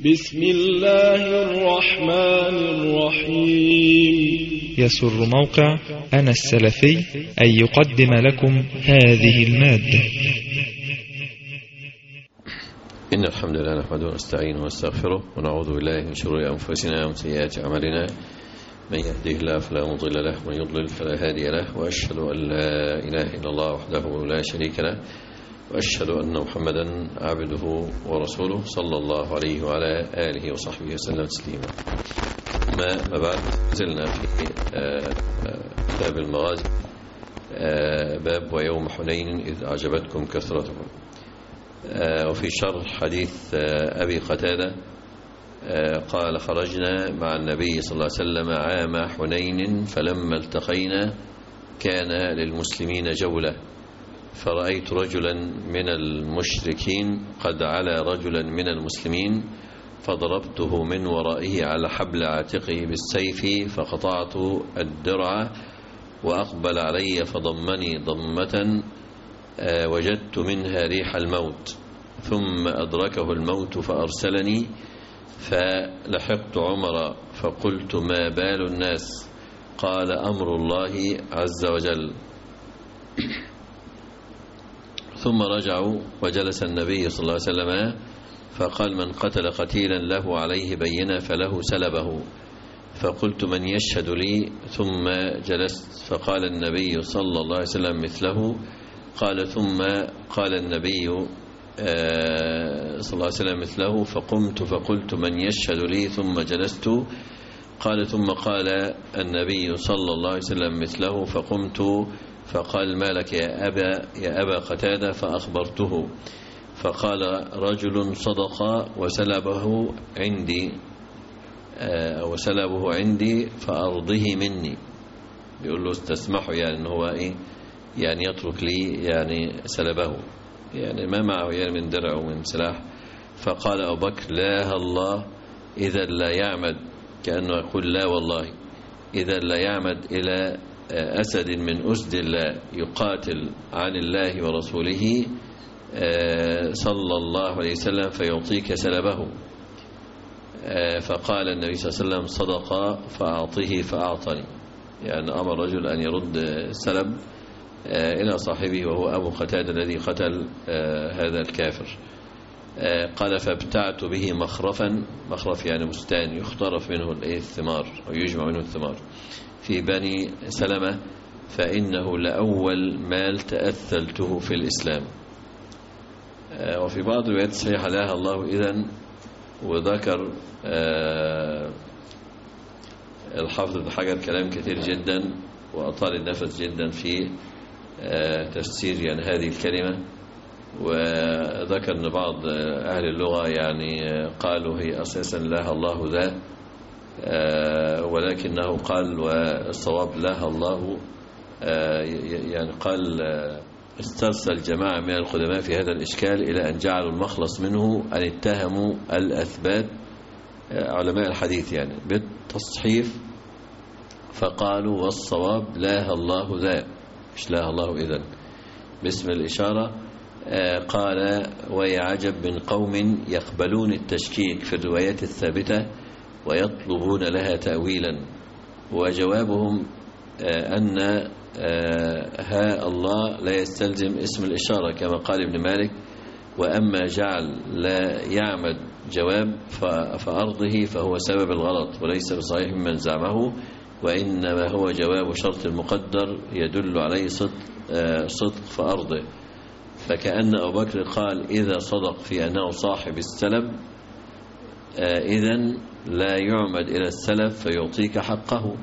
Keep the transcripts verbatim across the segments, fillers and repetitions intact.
بسم الله الرحمن الرحيم. يسر موقع أنا السلفي أن يقدم لكم هذه المادة. إن الحمد لله نحمده ونستعينه ونستغفره ونعوذ بالله من شرور أنفسنا ومن سيئات أعمالنا، من يهده الله فلا مضل له ومن يضلل فلا هادي له، وأشهد أن لا إله إلا الله وحده لا شريك له، وأشهد أن محمدا عبده ورسوله صلى الله عليه وعلى آله وصحبه وسلم تسليما. ما بعد، زلنا في كتاب المغازي، باب ويوم حنين إذ أعجبتكم كثرتكم، وفي شرح حديث أبي قتادة قال: خرجنا مع النبي صلى الله عليه وسلم عام حنين، فلما التقينا كان للمسلمين جولة، فرأيت رجلا من المشركين قد علا رجلا من المسلمين، فضربته من ورائه على حبل عاتقه بالسيف، فقطعت الدرع وأقبل علي فضمني ضمة وجدت منها ريح الموت، ثم أدركه الموت فأرسلني، فلحقت عمر فقلت: ما بال الناس؟ قال: أمر الله عز وجل. ثم رجعوا وجلس النبي صلى الله عليه وسلم فقال: من قتل قتيلا له عليه بينة فله سلبه. فقلت: من يشهد لي؟ ثم جلست، فقال النبي صلى الله عليه وسلم مثله. قال: ثم قال النبي صلى الله عليه وسلم مثله، فقمت فقلت: من يشهد لي؟ ثم جلست. قال: ثم قال النبي صلى الله عليه وسلم مثله، فقمت فقال: ما لك يا أبا يا أبا قتادة؟ فأخبرته، فقال: رجل صدق وسلبه عندي وسلبه عندي فأرضه مني. بيقول له استسمحوا، يعني إن هو إيه، يعني يترك لي يعني سلبه، يعني ما معه يعني من درع ومن سلاح. فقال أبو بكر: لا الله، إذا لا يعمد، كأنه يقول لا والله، إذا لا يعمد إلى أسد من أسد الله يقاتل عن الله ورسوله صلى الله عليه وسلم فيعطيك سلبه. فقال النبي صلى الله عليه وسلم: صدق فأعطيه فأعطني، يعني أمر رجل أن يرد السلب إلى صاحبه وهو أبو قتادة الذي قتل هذا الكافر. قال: فابتعت به مخرفا، مخرف يعني بستان يخترف منه الثمار ويجمع منه الثمار، في بني سلمة، فإنه لأول مال تأثلته في الإسلام. وفي بعض الروايات الصحيحة لا الله إذن، وذكر الحافظ ابن حجر كلام كثير جدا وأطال النفس جدا في تفسير يعني هذه الكلمة، وذكر أن بعض أهل اللغة يعني قالوا هي أساسا لا الله ذا، ولكنه قال والصواب لا الله، يعني قال استرسل جماعة من القدماء في هذا الإشكال إلى أن جعلوا المخلص منه أن اتهموا الأثبات علماء الحديث يعني بالتصحيف، فقالوا والصواب لا الله ذا، مش لا الله إذن باسم الإشارة. قال: ويعجب من قوم يقبلون التشكيك في الروايات الثابتة ويطلبون لها تأويلا، وجوابهم أن ها الله لا يستلزم اسم الإشارة كما قال ابن مالك، وأما جعل لا يعمد جواب فأرضه فهو سبب الغلط وليس بصحيح من زعمه، وإنما هو جواب شرط المقدر يدل عليه صدق, صدق فأرضه. فكأن أبو بكر قال: إذا صدق في أنه صاحب السلب إذن لا يعمد إلى السلب فيعطيك حقه،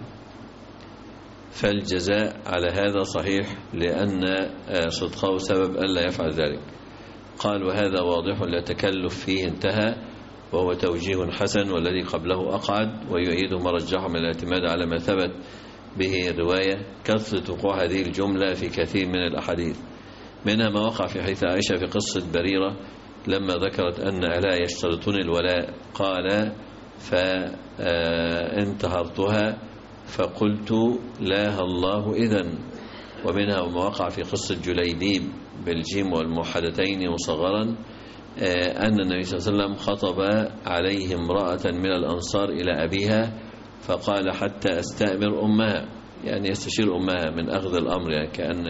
فالجزاء على هذا صحيح لأن صدقه سبب ألا يفعل ذلك. قال: وهذا واضح لا تكلف فيه، انتهى، وهو توجيه حسن، والذي قبله أقعد، ويعيد ما رجحه من الاعتماد على ما ثبت به الرواية، كثرة وقوع هذه الجملة في كثير من الأحاديث، منها ما وقع في حديث عائشة في قصة بريرة لما ذكرت أن ألا يشترطون الولاء، قال: فانتهرتها فقلت لا الله إذن. ومنها ما وقع في قصة جليبيب بالجيم والموحدتين مصغرا أن النبي صلى الله عليه وسلم خطب عليه امرأة من الأنصار إلى أبيها فقال حتى أستأمر أمها، يعني يستشير أمها من أخذ الأمر، يعني كأن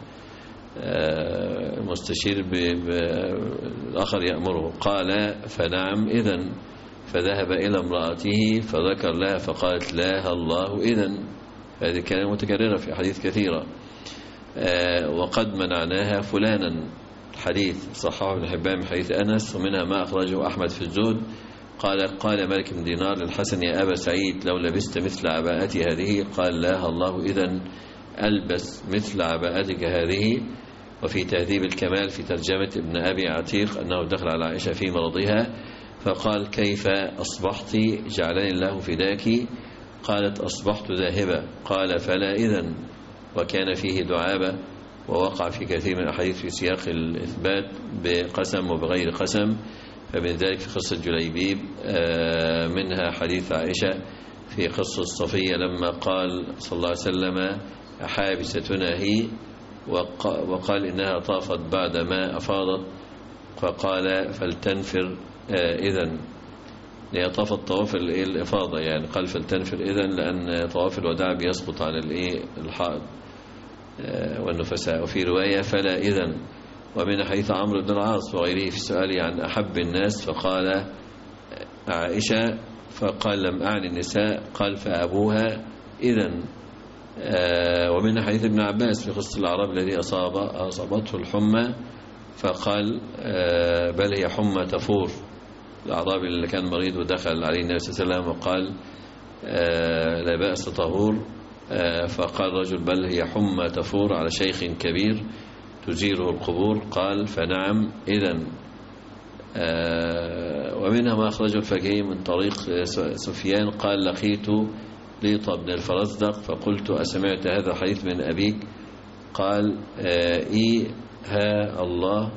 مستشير بالآخر يأمره. قال فنعم إذن، فذهب إلى امرأته فذكر لها فقالت لا الله إذن. هذه كلمة متكررة في حديث كثيرة. وقد منعناها فلانا، الحديث صححه ابن حبان من حديث أنس، ومنها ما أخرجه أحمد في الزهد. قال قال مالك بن دينار للحسن يا أبا سعيد لو لبست مثل عباءتي هذه؟ قال لا الله إذن ألبس مثل عباءتك هذه. وفي تهذيب الكمال في ترجمة ابن أبي عتيق أنه دخل على عائشة في مرضها فقال كيف أصبحت جعلني الله فداك؟ قالت أصبحت ذاهبة. قال فلا إذن. وكان فيه دعابة، ووقع في كثير من الأحاديث في سياق الإثبات بقسم وبغير قسم، فمن ذلك في قصة جليبيب منها حديث عائشة في قصة صفية لما قال صلى الله عليه وسلم أحابستنا هي، وقال إنها طافت بعد ما أفاضت، فقال فلتنفر إذن، هي طافت طواف الإفاضة، يعني قال فلتنفر إذن لأن طواف الوداع بيسقط عن الحائض والنفساء. وفي رواية فلا إذن. ومن حديث عمرو بن العاص وغيره في السؤال عن أحب الناس فقال عائشة، فقال لم أعني النساء، قال فأبوها إذن. ومن حديث ابن عباس في قصة الأعراب الذي أصاب أصابته الحمى فقال بل هي حمى تفور، الأعرابي اللي كان مريض ودخل عليه النبي صلى الله عليه وسلم وقال لا بأس طهور، فقال رجل بل هي حمى تفور على شيخ كبير تزيره القبور، قال فنعم إذن. ومنها ما أخرجه الفقيه من طريق سفيان قال لقيت ليط بن الفرزدق فقلت أسمعت هذا الحديث من أبيك؟ قال إي ها الله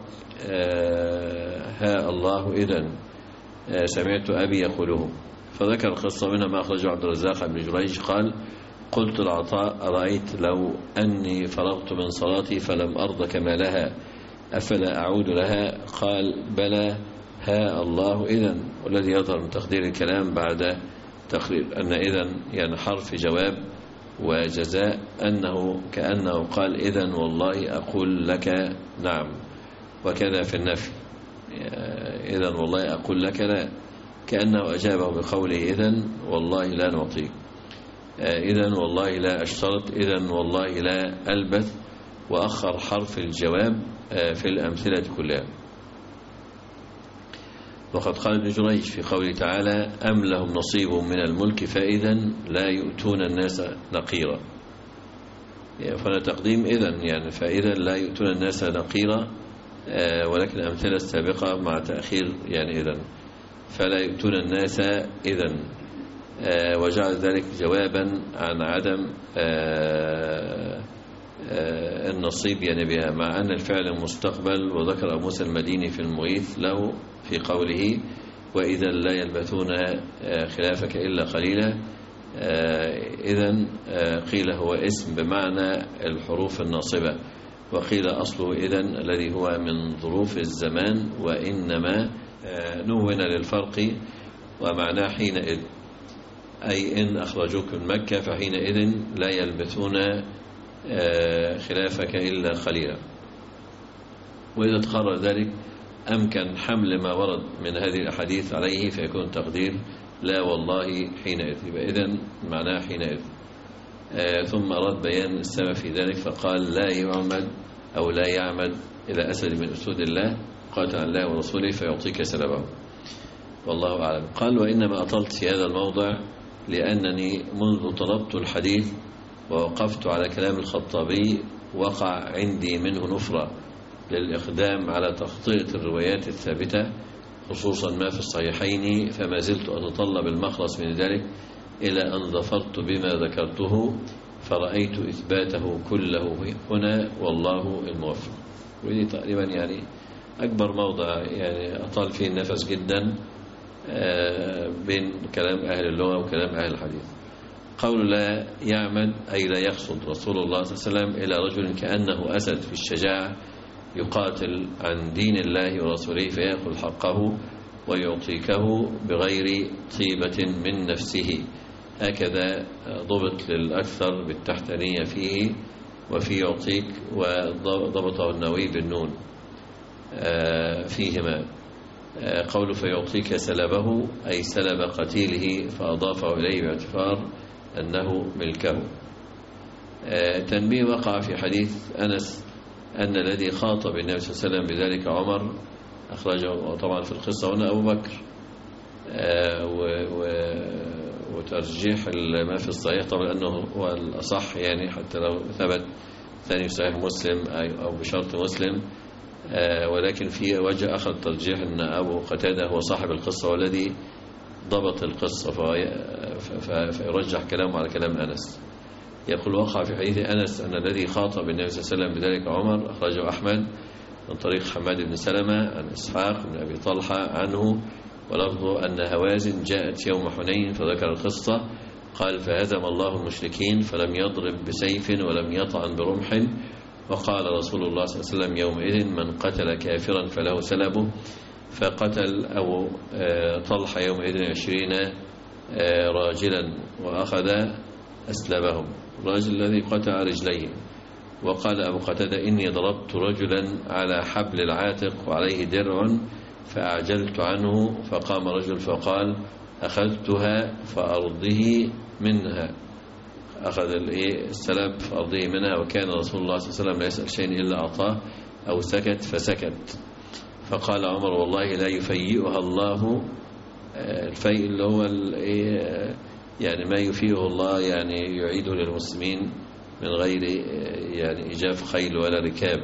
ها الله إذن سمعت أبي يقوله. فذكر القصة منها ما أخرجه عبد الرزاق بن جريج قال قلت العطاء أرأيت لو أني فرغت من صلاتي فلم أرض كما لها أفلا أعود لها؟ قال بلى ها الله إذن. والذي يظهر من تقدير الكلام بعد تقرير أن إذن يعني حرف جواب وجزاء، أنه كأنه قال إذن والله أقول لك نعم. وكذا في النفي إذن والله أقول لك لا، كأنه أجابه بقوله إذن والله لا نعطيك، إذن والله لا أشترط، إذن والله لا ألبث، وأخر حرف الجواب في الأمثلة كلها. وقد قال ابن جريج في قوله تعالى أم لهم نصيب من الملك فإذن لا يؤتون الناس نقيرا، فأنا تقديم إذن يعني فإذن لا يؤتون الناس نقيرا، ولكن الأمثلة السابقة مع تأخير يعني إذن فلا يؤتون الناس إذن، وجعل ذلك جوابا عن عدم النصيب يعني بها، مع أن الفعل مستقبل. وذكر أبو موسى المديني في المغيث له في قوله وإذا لا يلبثون خلافك إلا قليلا، إذن قيل هو اسم بمعنى الحروف الناصبة، وقيل أصله إذن الذي هو من ظروف الزمان، وإنما نون للفرق ومعناه حينئذ، أي إن أخرجوك من مكة فحينئذ لا يلبثون خلافك إلا قليلا. وإذا تقرر ذلك أمكن حمل ما ورد من هذه الأحاديث عليه فيكون تقدير لا والله حينئذ، يبقى إذن معناه حينئذ. ثم أراد بيان السبب في ذلك فقال لا يعمد أو لا يعمد إلى أسد من أسود الله قاتل الله ورسوله فيعطيك سلبه، والله أعلم. قال وإنما أطلت في هذا الموضع لأنني منذ طلبت الحديث ووقفت على كلام الخطابي وقع عندي منه نفرة للإقدام على تخطيط الروايات الثابتة خصوصا ما في الصحيحين، فما زلت أتطلب المخلص من ذلك إلى أن ظفرت بما ذكرته فرأيت إثباته كله هنا والله الموفق. ودي تقريبا يعني أكبر موضع يعني أطال فيه النفس جدا بين كلام أهل اللغة وكلام أهل الحديث. قول لا يعمد أي لا يقصد رسول الله صلى الله عليه وسلم إلى رجل كأنه أسد في الشجاعة يقاتل عن دين الله ورسوله فيأخذ حقه ويعطيكه بغير طيبة من نفسه. هكذا ضبط للأكثر بالتحتانية فيه وفي يعطيك، وضبطه النووي بالنون فيهما. قوله فيعطيك سلبه أي سلب قتيله فأضافه إليه باعتبار أنه ملكه. تنبيه وقع في حديث أنس أن الذي خاطب النبي صلى الله عليه وسلم بذلك عمر، أخرجه طبعا في القصة هنا أبو بكر، وترجيح ما في الصحيح طبعا أنه هو الأصح، يعني حتى لو ثبت ثاني في صحيح مسلم أو بشرط مسلم، ولكن في وجه آخر ترجيح أن أبو قتادة هو صاحب القصة والذي ضبط القصة، فيرجح كلامه على كلام أنس. يقول وقع في حديث أنس أن الذي خاطب النبي صلى الله عليه وسلم بذلك عمر، أخرجه أحمد من طريق حماد بن سلمة عن إسحاق بن أبي طلحة عنه، ولفظه أن هوازن جاءت يوم حنين فذكر القصة، قال فهزم الله المشركين فلم يضرب بسيف ولم يطعن برمح، وقال رسول الله صلى الله عليه وسلم يومئذ من قتل كافرا فله سلبه، فقتل أبو طلحة يومئذ عشرين راجلا وأخذ أسلبهم، الرجل الذي قطع رجليه. وقال أبو قتادة إني ضربت رجلا على حبل العاتق وعليه درع فأعجلت عنه، فقام رجل فقال أخذتها فأرضه منها، أخذ السلب فأرضه منها، وكان رسول الله صلى الله عليه وسلم لا يسأل شيء إلا أعطاه أو سكت فسكت. فقال عمر والله لا يفيئها الله، الفيء اللي هو يعني ما يفيئه الله، يعني يعيده للمسلمين من غير يعني إيجاف خيل ولا ركاب،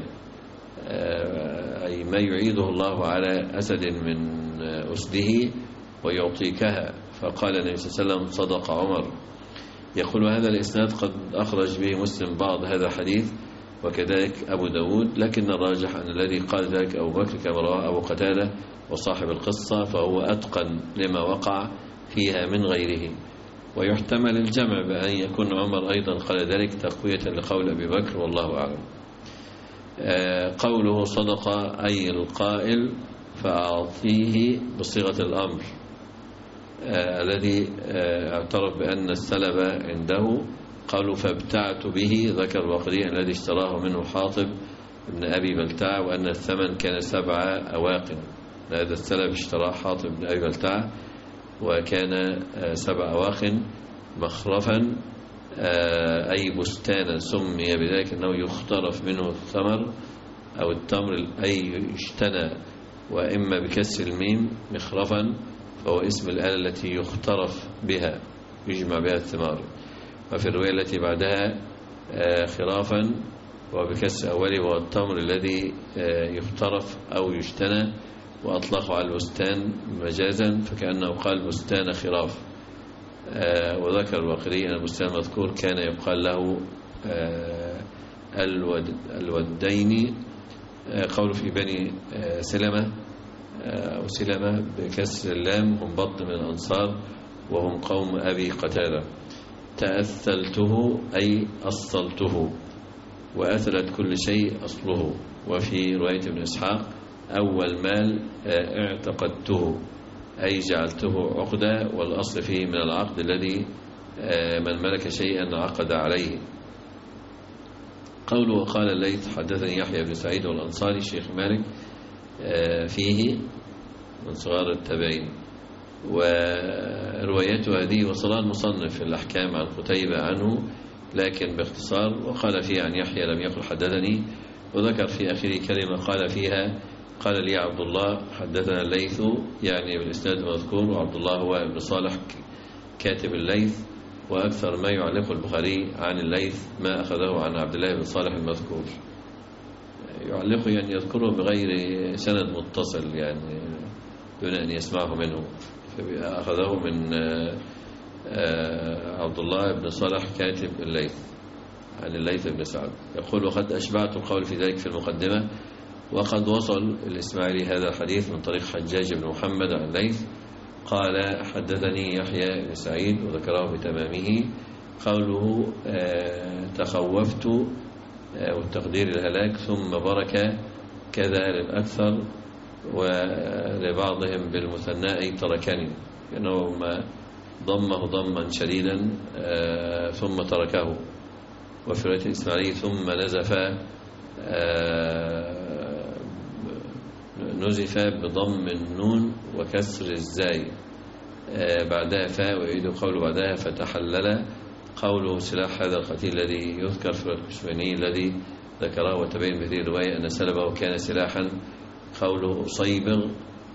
أي ما يعيده الله على أسد من أسده ويعطيكها. فقال النبي صلى الله عليه وسلم صدق عمر. يقول هذا الإسناد قد أخرج به مسلم بعض هذا الحديث وكذلك أبو داود، لكن الراجح أن الذي قال ذلك أبو بكر كما رواه أبو قتادة وصاحب القصة، فهو أتقن لما وقع فيها من غيره. ويحتمل الجمع بأن يكون عمر أيضا قال ذلك تقوية لقول أبي بكر، والله أعلم. قوله صدق أي القائل فأعطيه بصيغة الأمر، الذي اعترف بأن السلب عنده. قالوا فابتعت به، ذكر البقري الذي اشتراه منه حاطب بن أبي بلتع، وأن الثمن كان سبع أواق. هذا السلب اشتراه حاطب بن أبي بلتع وكان سبع أواق مخرفا، أي بستانا سمي بذلك أنه يخترف منه الثمر أو التمر، أي يجتنى، وإما بكسر الميم مخرفا فهو اسم الآلة التي يخترف بها يجمع بها الثمار. وفي الرواية التي بعدها خرافا وبكسر أوله وهو التمر الذي يخترف أو يجتنى، وأطلقوا على البستان مجازا فكأنه قال بستان خراف. وذكر البقري أن البستان المذكور كان يقال له الود الودين. قول في بني سلمة أو سلمة بكسر اللام هم بطن من الأنصار وهم قوم أبي قتادة. تأثلته أي أصلته، وأثلت كل شيء أصله. وفي رواية ابن إسحاق أول مال اعتقدته أي جعلته عقدة، والأصل فيه من العقد الذي من ملك شيئا عقد عليه. قوله وقال الليث حدثني يحيى بن سعيد والأنصاري الشيخ مالك فيه من صغار التابعين. وروايته هذه وصلها المصنف في الأحكام عن قتيبة عنه لكن باختصار، وقال فيها عن يحيى لم يقل حدثني، وذكر في آخر كلمة قال فيها قال لي عبد الله حدثنا الليث، يعني بالإسناد المذكور، وعبد الله هو ابن صالح كاتب الليث. وأكثر ما يعلق البخاري عن الليث ما أخذه عن عبد الله بن صالح المذكور، يعلقه يعني يذكره بغير سند متصل يعني دون أن يسمعه منه، فأخذه من عبد الله بن صالح كاتب الليث عن الليث بن سعد. يقول وقد أشبعت القول في ذلك في المقدمة. وقد وصل الإسماعيلي هذا الحديث من طريق حجاج بن محمد عن الليث قال حدثني يحيى بن سعيد وذكره بتمامه. قوله تخوفت والتقدير الهلاك ثم برك كذا للأكثر، ولبعضهم بالمثنى أي تركني، لأنه ضمه ضما شديدا ثم تركه. وفي رواية الإسماعيلي ثم نزف نزف بضم النون وكسر الزاي بعدها فاء، ويعيد قوله بعدها فتحلل. قوله سلاح هذا القتيل الذي يذكر في الكشميني الذي ذكره وتبين بهذه الرواية أن سلبه كان سلاحا. قوله أصيبغ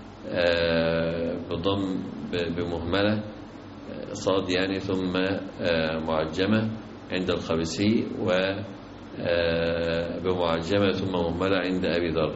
بضم بمهملة صاد يعني ثم معجمة عند الخبسي، وبمعجمة ثم مهملة عند أبي ذر.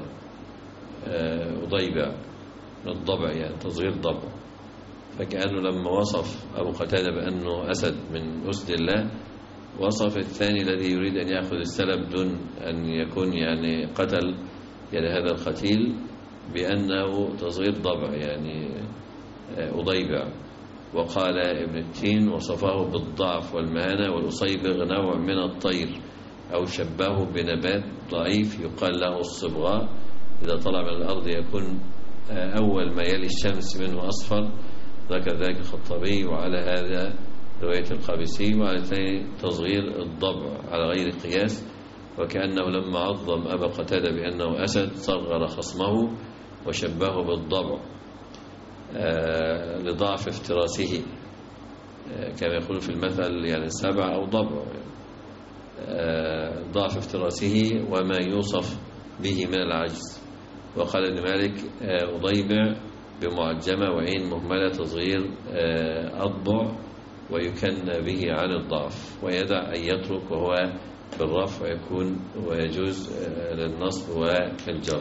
أضيبع من الضبع يعني تصغير ضبع. فكأنه لما وصف أبو قتادة بأنه أسد من أسد الله، وصف الثاني الذي يريد أن يأخذ السلب دون أن يكون يعني قتل يعني هذا القتيل بأنه تصغير ضبع يعني أضيبع. وقال ابن التين وصفه بالضعف والمهانة، والأصيبغ نوع من الطير أو شبهه بنبات ضعيف يقال له الصبغاء، إذا طلع من الأرض يكون أول ما يلي الشمس منه أصفر. ذكر ذلك الخطابي، وعلى هذا رواية القابسي، وعلى الثاني تصغير الضبع على غير قياس. وكأنه لما عظم أبا قتادة بأنه أسد صغر خصمه وشبهه بالضبع آه لضعف افتراسه، آه كما يقول في المثل يعني سبع أو ضبع، آه ضعف افتراسه وما يوصف به من العجز. وقال ابن مالك آه أضيبع بمعجمة وعين مهملة تصغير آه أضبع، ويكن به عن الضعف، ويدع أن يترك وهو بالرفع ويكون ويجوز آه للنصب وكالجر.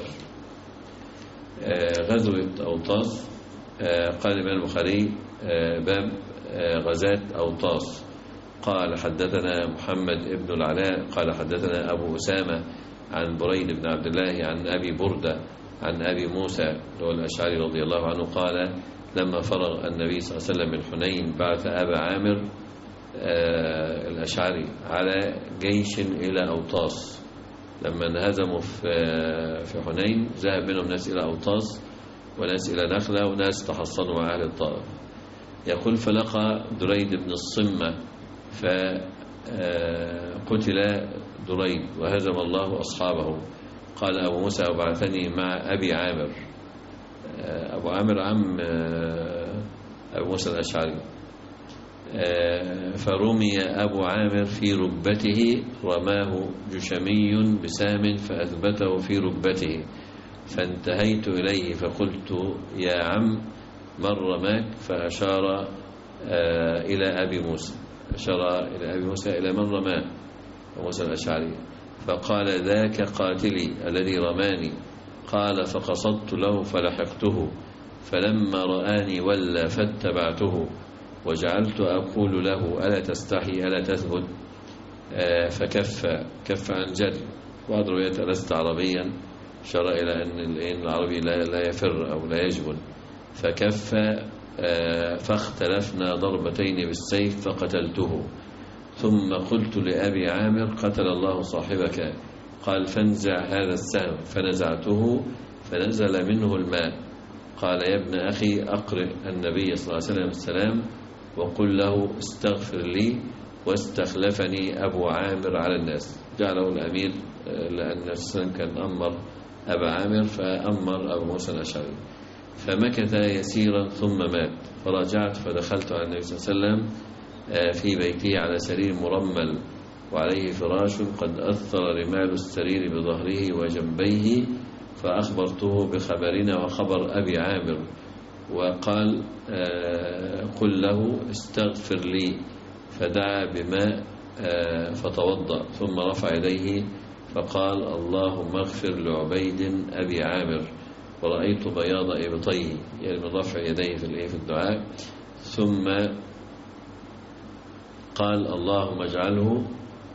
آه غزوة أوطاس. آه قال الإمام البخاري آه باب آه غزاة أوطاس. قال حدثنا محمد ابن العلاء قال حدثنا أبو أسامة عن بريد بن عبد الله عن أبي بردة عن أبي موسى الأشعري رضي الله عنه قال لما فرغ النبي صلى الله عليه وسلم من حنين بعث أبا عامر آه الأشعري على جيش إلى أوطاس. لما انهزموا في حنين ذهب منهم ناس إلى أوطاس وناس إلى نخلة وناس تحصنوا مع أهل الطائف. يقول فلقى دريد بن الصمة فقتل دريد وهزم الله أصحابه. قال أبو موسى وبعثني مع أبي عامر. أبو عامر عم أبو موسى الأشعري. فرمي أبو عامر في ركبته، رماه جشمي بسام فأثبته في ركبته، فانتهيت إليه فقلت يا عم من رماك؟ فأشار إلى أبي موسى، أشار إلى أبي موسى إلى من رماه موسى الأشعري، فقال ذاك قاتلي الذي رماني. قال فقصدت له فلحقته، فلما رآني ولى فاتبعته، وجعلت أقول له ألا تستحي ألا تثبت؟ آه فكف كف عن جد. بعض روايات لست عربيا شرع إلى أن العربي لا, لا يفر أو لا يجبن. فكف آه فاختلفنا ضربتين بالسيف فقتلته. ثم قلت لأبي عامر قتل الله صاحبك. قال فانزع هذا السهم، فنزعته فنزل منه الماء. قال يا ابن أخي أقرئ النبي صلى الله عليه وسلم السلام وقل له استغفر لي، واستخلفني أبو عامر على الناس. جعله الأمير لأن السلام كان أمر أبا عامر فأمر أبو موسى الأشعري. فمكث يسيرا ثم مات. فرجعت فدخلت على النبي صلى الله عليه وسلم في بيته على سرير مرمل وعليه فراش قد أثر رمال السرير بظهره وجنبيه، فأخبرته بخبرنا وخبر أبي عامر، وقال قل له استغفر لي. فدعا بماء فتوضأ ثم رفع يديه فقال اللهم اغفر لعبيد أبي عامر، ورأيت بياض إبطيه يعني من رفع يديه في الدعاء. ثم قال اللهم اجعله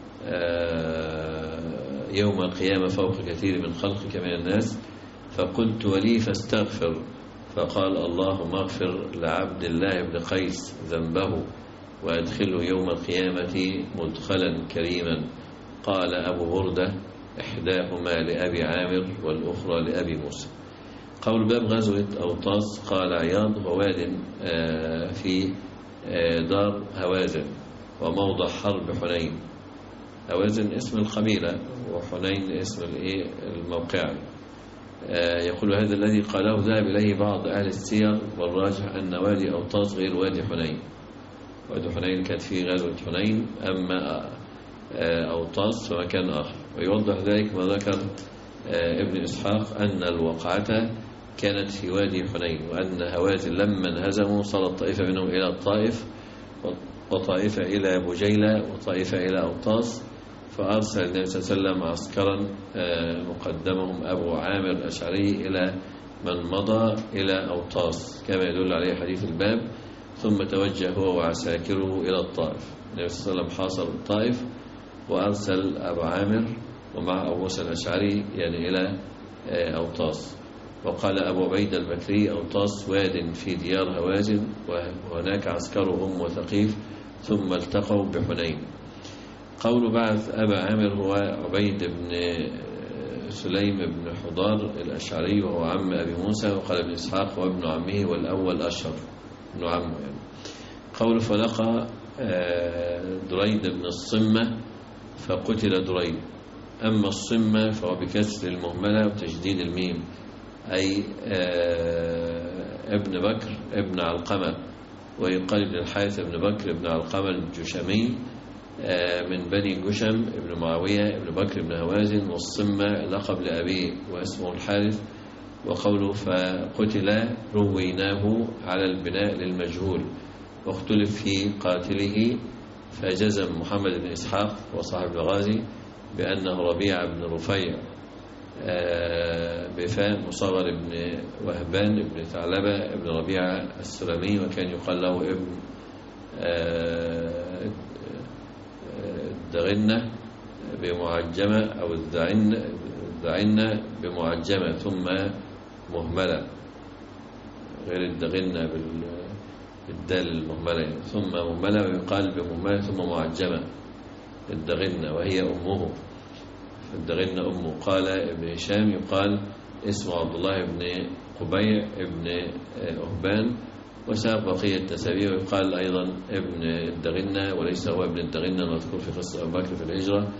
يوم القيامة فوق كثير من خلقك من الناس. فقلت ولي فاستغفر. فقال اللهم اغفر لعبد الله بن قيس ذنبه وأدخله يوم القيامة مدخلا كريما. قال أبو بردة إحداهما لأبي عامر والأخرى لأبي موسى. قول باب غزوة أوطاس. قال عياض: وواد في دار هوازن وموضع حرب حنين. هوازن اسم القبيلة وحنين اسم الموقع. يقول: هذا الذي قاله ذهب إليه بعض أهل السير، والراجح أن وادي أوطاس غير وادي حنين. وادي حنين كانت فيه غزوة حنين، أما أوطاس فمكان آخر. ويوضح ذلك ما ذكر ابن إسحاق أن الوقعة كانت في وادي حنين، وأن هوازن لما انهزموا صارت طائفة منهم إلى الطائف، وطائفة إلى بجيلة، وطائفة إلى أوطاس. فأرسل النبي صلى الله عليه وسلم عسكرا مقدمهم أبو عامر الأشعري إلى من مضى إلى أوطاس كما يدل عليه حديث الباب، ثم توجه هو وعساكره إلى الطائف. النبي صلى الله عليه وسلم حاصر الطائف وأرسل أبو عامر ومع أبو موسى الأشعري يعني إلى أوطاس. وقال أبو عبيد البكري: أوطاس واد في ديار هوازن، وهناك عسكرهم وثقيف، ثم التقوا بحنين. قول بعث أبا عامر هو عبيد بن سليم بن حضار الأشعري، وهو عم أبي موسى. وقال ابن إسحاق: وابن عمه، والأول أشهر ابن عمه يعني. قول فلقى دريد بن الصمة فقتل دريد. أما الصمة فهو بكسر المهملة وتشديد الميم، أي ابن بكر ابن علقمة، ويقال ابن الحارث ابن بكر ابن علقمة الجشمي من بني جشم ابن معاوية ابن بكر ابن هوازن. والصمة لقب لأبيه واسمه الحارث. وقوله فقتل رويناه على البناء للمجهول، واختلف في قاتله، فجزم محمد بن إسحاق وصاحب الغازي بأنه ربيع بن رفيع بفاء مصغر ابن وهبان ابن ثعلبة ابن ربيعة السلمي، وكان يقال له ابن الدغنة بمعجمة أو الدعنة بمعجمة ثم مهملة، غير الدغنة بالدال المهملة، ثم مهملة ويقال بمهملة ثم معجمة الدغنة وهي أمه، الدغنة أمه. قال ابن هشام: يقال اسمه عبد الله بن قبيع ابن أهبان. وساق بقية التسابيع، ويقال أيضا ابن الدغنة وليس هو ابن الدغنة المذكور في قصة أبو بكر في الهجرة،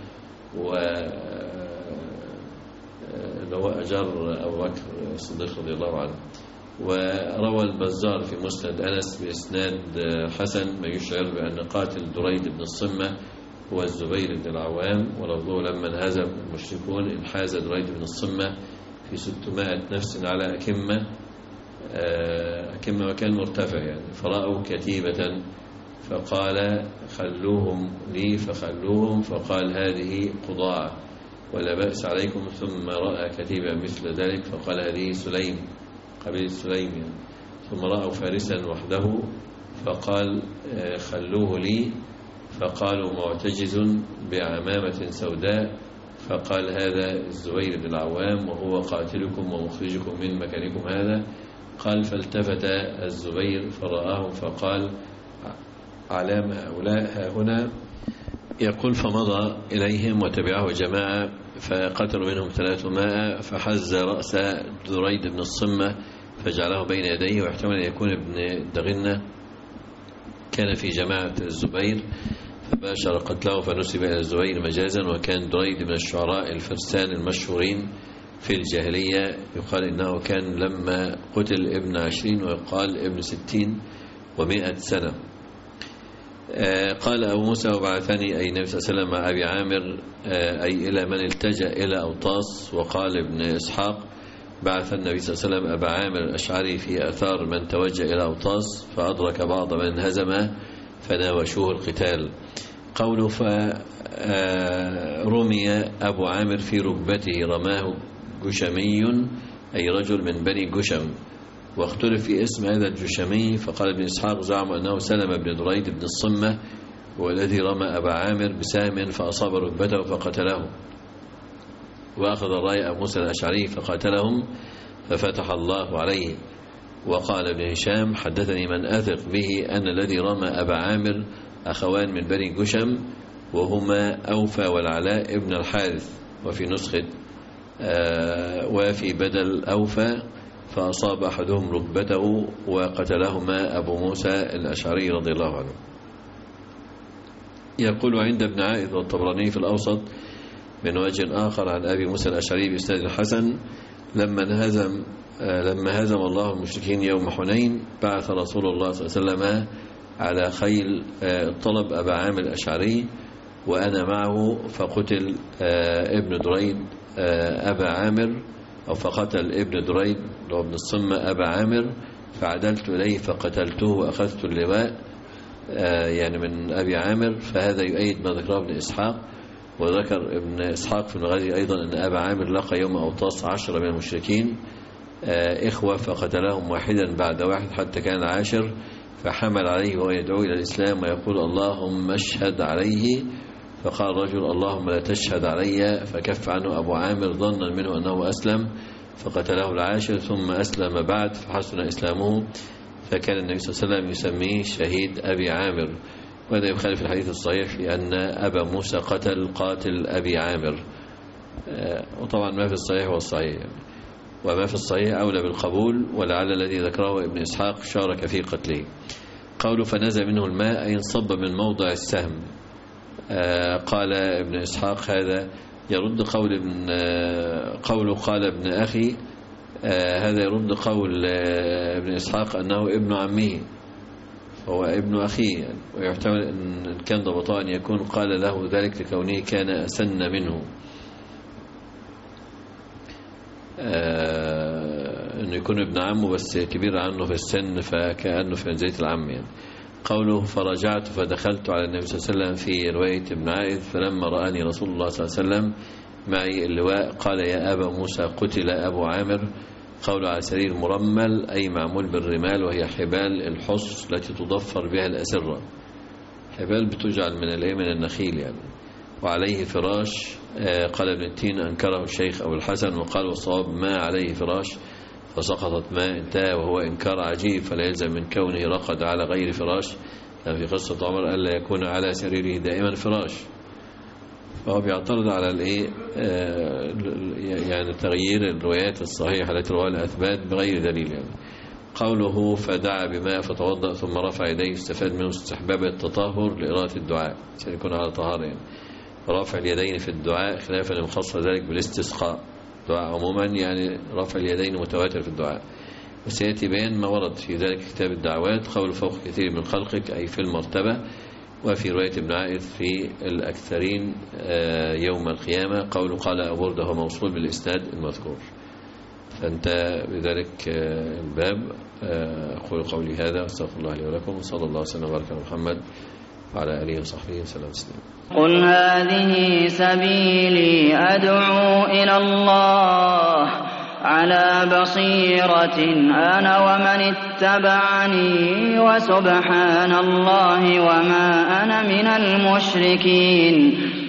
وهو أجر أبو بكر الصديق رضي الله عنه. وروى البزار في مسند أنس بإسناد حسن ما يشعر بأن قاتل دريد بن الصمة هو الزبير بن العوام، ولفظه: لما انهزم المشركون انحاز دريد بن الصمة في ستمائة نفس على أكمة أكمة مكان مرتفع يعني، فرأوا كتيبة فقال: خلوهم لي، فخلوهم، فقال: هذه قضاعة ولا بأس عليكم. ثم رأى كتيبة مثل ذلك فقال: هذه سليم، قبيلة سليم يعني. ثم رأوا فارسا وحده فقال: خلوه لي، فقالوا: معتجز بعمامة سوداء، فقال: هذا الزبير بن العوام وهو قاتلكم ومخرجكم من مكانكم هذا. قال: فالتفت الزبير فرآهم فقال: علام هؤلاء ها هنا. يقول: فمضى إليهم وتبعه جماعة فقتلوا منهم ثلاثمائة، فحز رأس دريد بن الصمة فجعله بين يديه، واحتمل أن يكون ابن الدغنة كان في جماعة الزبير فباشر قتله فنسب إلى الزبير مجازا. وكان دريد من الشعراء الفرسان المشهورين في الجاهلية، يقال إنه كان لما قتل ابن عشرين ويقال ابن ستين ومائة سنة. قال أبو موسى: وبعثني أي النبي صلى الله عليه وسلم مع أبي عامر أي إلى من التجأ إلى أوطاس. وقال ابن إسحاق: بعث النبي صلى الله عليه وسلم أبا عامر الأشعري في أثار من توجه إلى أوطاس، فأدرك بعض من هزم فناوشوه القتال. قوله: فرمي أبو عامر في ركبته، رماه جشمي أي رجل من بني جشم. واختلف في اسم هذا الجشمي، فقال ابن إسحاق: زعم أنه سلم بن دريد بن الصمة، والذي رمى أبا عامر بسهم فأصاب ركبته فقتله. وأخذ الراية أبو موسى الأشعري فقاتلهم ففتح الله عليه. وقال ابن هشام: حدثني من أثق به أن الذي رمى أبا عامر أخوان من بني جشم، وهما أوفى والعلاء ابن الحارث، وفي نسخة وفي بدل أوفى فأصاب أحدهم ركبته وقتلهما أبو موسى الأشعري رضي الله عنه. يقول عند ابن عائذ والطبراني في الأوسط من وجه آخر عن أبي موسى الأشعري بإسناد الحسن لما انهزم لما هزم الله المشركين يوم حنين بعث رسول الله صلى الله عليه وسلم على خيل طلب أبا عامر الأشعري وأنا معه فقتل ابن دريد أبا عامر أو فقتل ابن دريد وابن الصمة أبا عامر فعدلت إليه فقتلته وأخذت اللواء يعني من أبي عامر. فهذا يؤيد ما ذكره ابن إسحاق. وذكر ابن إسحاق في المغازي أيضا أن أبا عامر لقى يوم أوطاس عشرة من المشركين إخوة فقتلهم واحدا بعد واحد حتى كان العاشر فحمل عليه وهو يدعو إلى الإسلام ويقول اللهم اشهد عليه. فقال رجل اللهم لا تشهد علي فكف عنه أبو عامر ظنا منه أنه أسلم فقتله العاشر ثم أسلم بعد فحسن إسلامه فكان النبي صلى الله عليه وسلم يسميه شهيد أبي عامر. وهذا يخالف الحديث الصحيح في أن أبا موسى قتل قاتل أبي عامر. وطبعا ما في الصحيح والصحيح وما في الصحيح أولى بالقبول ولعل الذي ذكره ابن إسحاق شارك في قتله. قوله فنزل منه الماء أي انصب من موضع السهم. قال ابن إسحاق هذا يرد قول ابن قوله قال ابن أخي هذا يرد قول ابن إسحاق أنه ابن عمه هو ابن أخيه ويحتمل أن كان ضبطه أن يكون قال له ذلك لكونه كان أسن منه أنه يكون ابن عمه بس كبير عنه في السن فكأنه في منزلة العم يعني. قوله فرجعت فدخلت على النبي صلى الله عليه وسلم في رواية ابن عائذ فلما رآني رسول الله صلى الله عليه وسلم معي اللواء قال يا أبا موسى قتل أبو عامر. قول على سرير مرمل أي معمول بالرمال وهي حبال الحص التي تضفر بها الأسرة. حبال بتجعل من الايه من النخيل يعني. وعليه فراش قال ابن التين أنكره الشيخ أبو الحسن وقال والصواب ما عليه فراش فسقطت ما انتهى وهو إنكار عجيب فلا يلزم من كونه رقد على غير فراش. في قصة عمر ألا يكون على سريره دائما فراش فهو بيعترض على الايه يعني تغيير الروايات الصحيحة التي رواه الأثبات بغير دليل يعني. قوله فدعا بماء فتوضأ ثم رفع يديه استفاد منه استحباب التطهر لإرادة الدعاء سيكون على طهارة يعني. رفع اليدين في الدعاء خلافا لمن خص ذلك بالاستسقاء. الدعاء عموما يعني رفع اليدين متواتر في الدعاء. وسيأتي بيان ما ورد في ذلك كتاب الدعوات قول فوق كثير من خلقك أي في المرتبة. وفي رواية ابن عائذ في الأكثرين يوم القيامة قول قال أبو بردة هو موصول بالإسناد المذكور. فانتهى بذلك الباب. أقول قولي هذا واستغفر الله لي ولكم وصلى الله وسلم وبارك على محمد وعلى آله وصحبه وسلم تسليما. قل هذه سبيلي أدعو إلى الله على بصيرة أنا ومن اتبعني وسبحان الله وما أنا من المشركين.